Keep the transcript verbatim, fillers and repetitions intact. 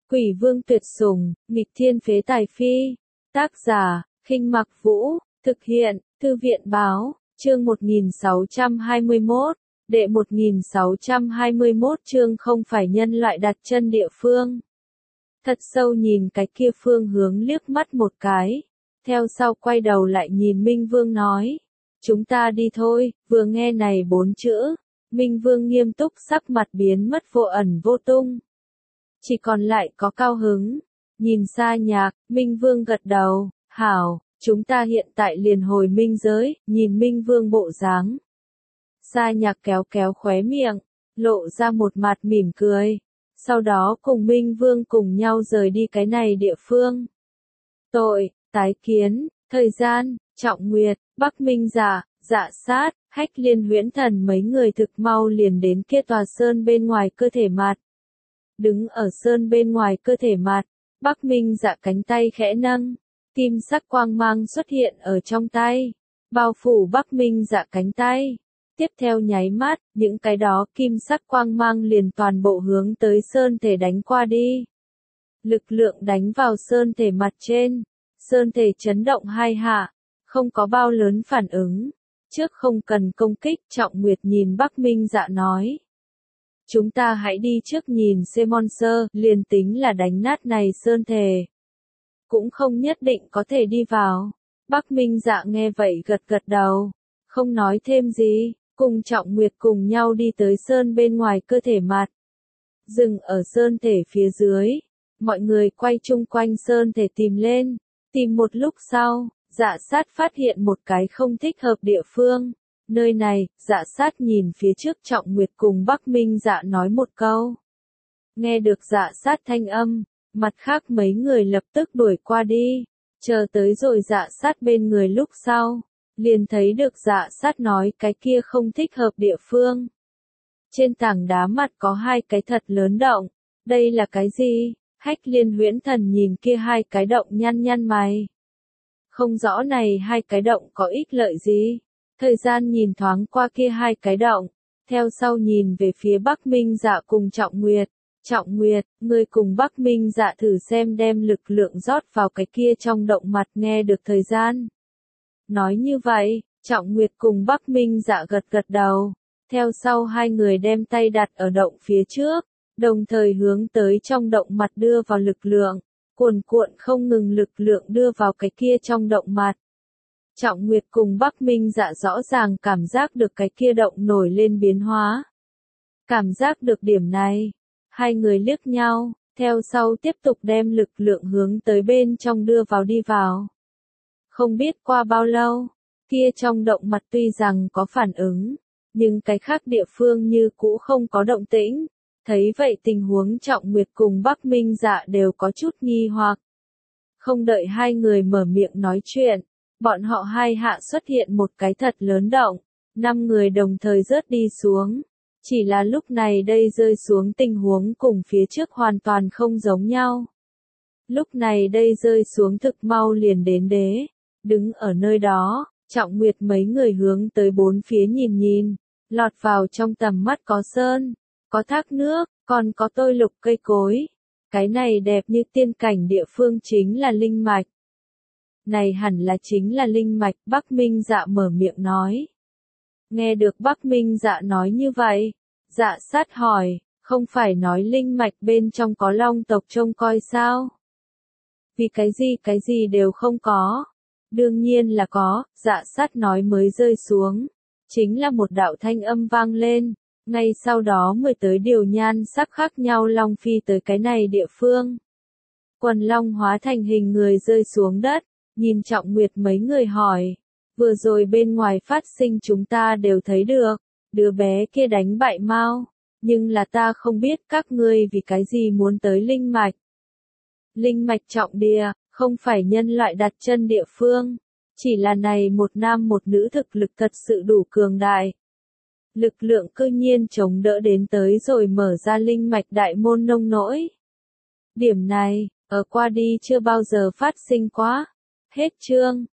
Quỷ vương tuyệt sủng, nghịch thiên phế tài phi. Tác giả, Khinh Mặc Vũ, thực hiện, Thư viện báo, chương một nghìn sáu trăm hai mươi mốt, đệ một nghìn sáu trăm hai mươi mốt chương không phải nhân loại đặt chân địa phương. Thật sâu nhìn cái kia phương hướng liếc mắt một cái, theo sau quay đầu lại nhìn Minh Vương nói, chúng ta đi thôi. Vừa nghe này bốn chữ, Minh Vương nghiêm túc sắc mặt biến mất vô ẩn vô tung. Chỉ còn lại có cao hứng. Nhìn Sa Nhạc, Minh Vương gật đầu, hảo, chúng ta hiện tại liền hồi minh giới. Nhìn Minh Vương bộ dáng, Sa Nhạc kéo kéo khóe miệng, lộ ra một mặt mỉm cười. Sau đó cùng Minh Vương cùng nhau rời đi cái này địa phương. Tội, tái kiến, thời gian, Trọng Nguyệt, Bắc Minh Dạ, Dạ Sát, Hách Liên Huyễn Thần mấy người thực mau liền đến kia tòa sơn bên ngoài cơ thể mặt. Đứng ở sơn bên ngoài cơ thể mặt, Bắc Minh Dạ cánh tay khẽ nâng, kim sắc quang mang xuất hiện ở trong tay, bao phủ Bắc Minh Dạ cánh tay. Tiếp theo nháy mắt, những cái đó kim sắc quang mang liền toàn bộ hướng tới sơn thể đánh qua đi. Lực lượng đánh vào sơn thể mặt trên, sơn thể chấn động hai hạ, không có bao lớn phản ứng. Trước không cần công kích, Trọng Nguyệt nhìn Bắc Minh Dạ nói. Chúng ta hãy đi trước nhìn xem monster, liền tính là đánh nát này sơn thể. Cũng không nhất định có thể đi vào. Bắc Minh Dạ nghe vậy gật gật đầu, không nói thêm gì, cùng Trọng Nguyệt cùng nhau đi tới sơn bên ngoài cơ thể mặt. Dừng ở sơn thể phía dưới, mọi người quay chung quanh sơn thể tìm lên, tìm một lúc sau. Dạ Sát phát hiện một cái không thích hợp địa phương. Nơi này, Dạ Sát nhìn phía trước Trọng Nguyệt cùng Bắc Minh Dạ nói một câu. Nghe được Dạ Sát thanh âm, mặt khác mấy người lập tức đuổi qua đi. Chờ tới rồi Dạ Sát bên người lúc sau, liền thấy được Dạ Sát nói cái kia không thích hợp địa phương. Trên tảng đá mặt có hai cái thật lớn động. Đây là cái gì? Hách Liên Huyễn Thần nhìn kia hai cái động nhăn nhăn mày. Không rõ này hai cái động có ích lợi gì. Thời gian nhìn thoáng qua kia hai cái động, theo sau nhìn về phía Bắc Minh Dạ cùng Trọng Nguyệt. Trọng Nguyệt, ngươi cùng Bắc Minh Dạ thử xem đem lực lượng rót vào cái kia trong động mặt. Nghe được thời gian. Nói như vậy, Trọng Nguyệt cùng Bắc Minh Dạ gật gật đầu. Theo sau hai người đem tay đặt ở động phía trước, đồng thời hướng tới trong động mặt đưa vào lực lượng. Cuồn cuộn không ngừng lực lượng đưa vào cái kia trong động mặt. Trọng Nguyệt cùng Bắc Minh Dạ rõ ràng cảm giác được cái kia động nổi lên biến hóa. Cảm giác được điểm này, hai người liếc nhau, theo sau tiếp tục đem lực lượng hướng tới bên trong đưa vào đi vào. Không biết qua bao lâu, kia trong động mặt tuy rằng có phản ứng, nhưng cái khác địa phương như cũ không có động tĩnh. Thấy vậy tình huống Trọng Nguyệt cùng Bắc Minh Dạ đều có chút nghi hoặc. Không đợi hai người mở miệng nói chuyện, bọn họ hai hạ xuất hiện một cái thật lớn động, năm người đồng thời rớt đi xuống. Chỉ là lúc này đây rơi xuống tình huống cùng phía trước hoàn toàn không giống nhau. Lúc này đây rơi xuống thực mau liền đến đế, đứng ở nơi đó, Trọng Nguyệt mấy người hướng tới bốn phía nhìn nhìn, lọt vào trong tầm mắt có sơn. Có thác nước, còn có tôi lục cây cối. Cái này đẹp như tiên cảnh địa phương chính là linh mạch. Này hẳn là chính là linh mạch, Bắc Minh Dạ mở miệng nói. Nghe được Bắc Minh Dạ nói như vậy, Dạ Sát hỏi, không phải nói linh mạch bên trong có long tộc trông coi sao? Vì cái gì cái gì đều không có. Đương nhiên là có, Dạ Sát nói mới rơi xuống. Chính là một đạo thanh âm vang lên. Ngay sau đó mười tới điều nhan sắc khác nhau long phi tới cái này địa phương. Quần long hóa thành hình người rơi xuống đất, nhìn Trọng Nguyệt mấy người hỏi. Vừa rồi bên ngoài phát sinh chúng ta đều thấy được, đứa bé kia đánh bại Mao, nhưng là ta không biết các ngươi vì cái gì muốn tới linh mạch. Linh mạch trọng địa, không phải nhân loại đặt chân địa phương, chỉ là này một nam một nữ thực lực thật sự đủ cường đại. Lực lượng cư nhiên chống đỡ đến tới rồi mở ra linh mạch đại môn nông nỗi. Điểm này, ở qua đi chưa bao giờ phát sinh quá. Hết chương.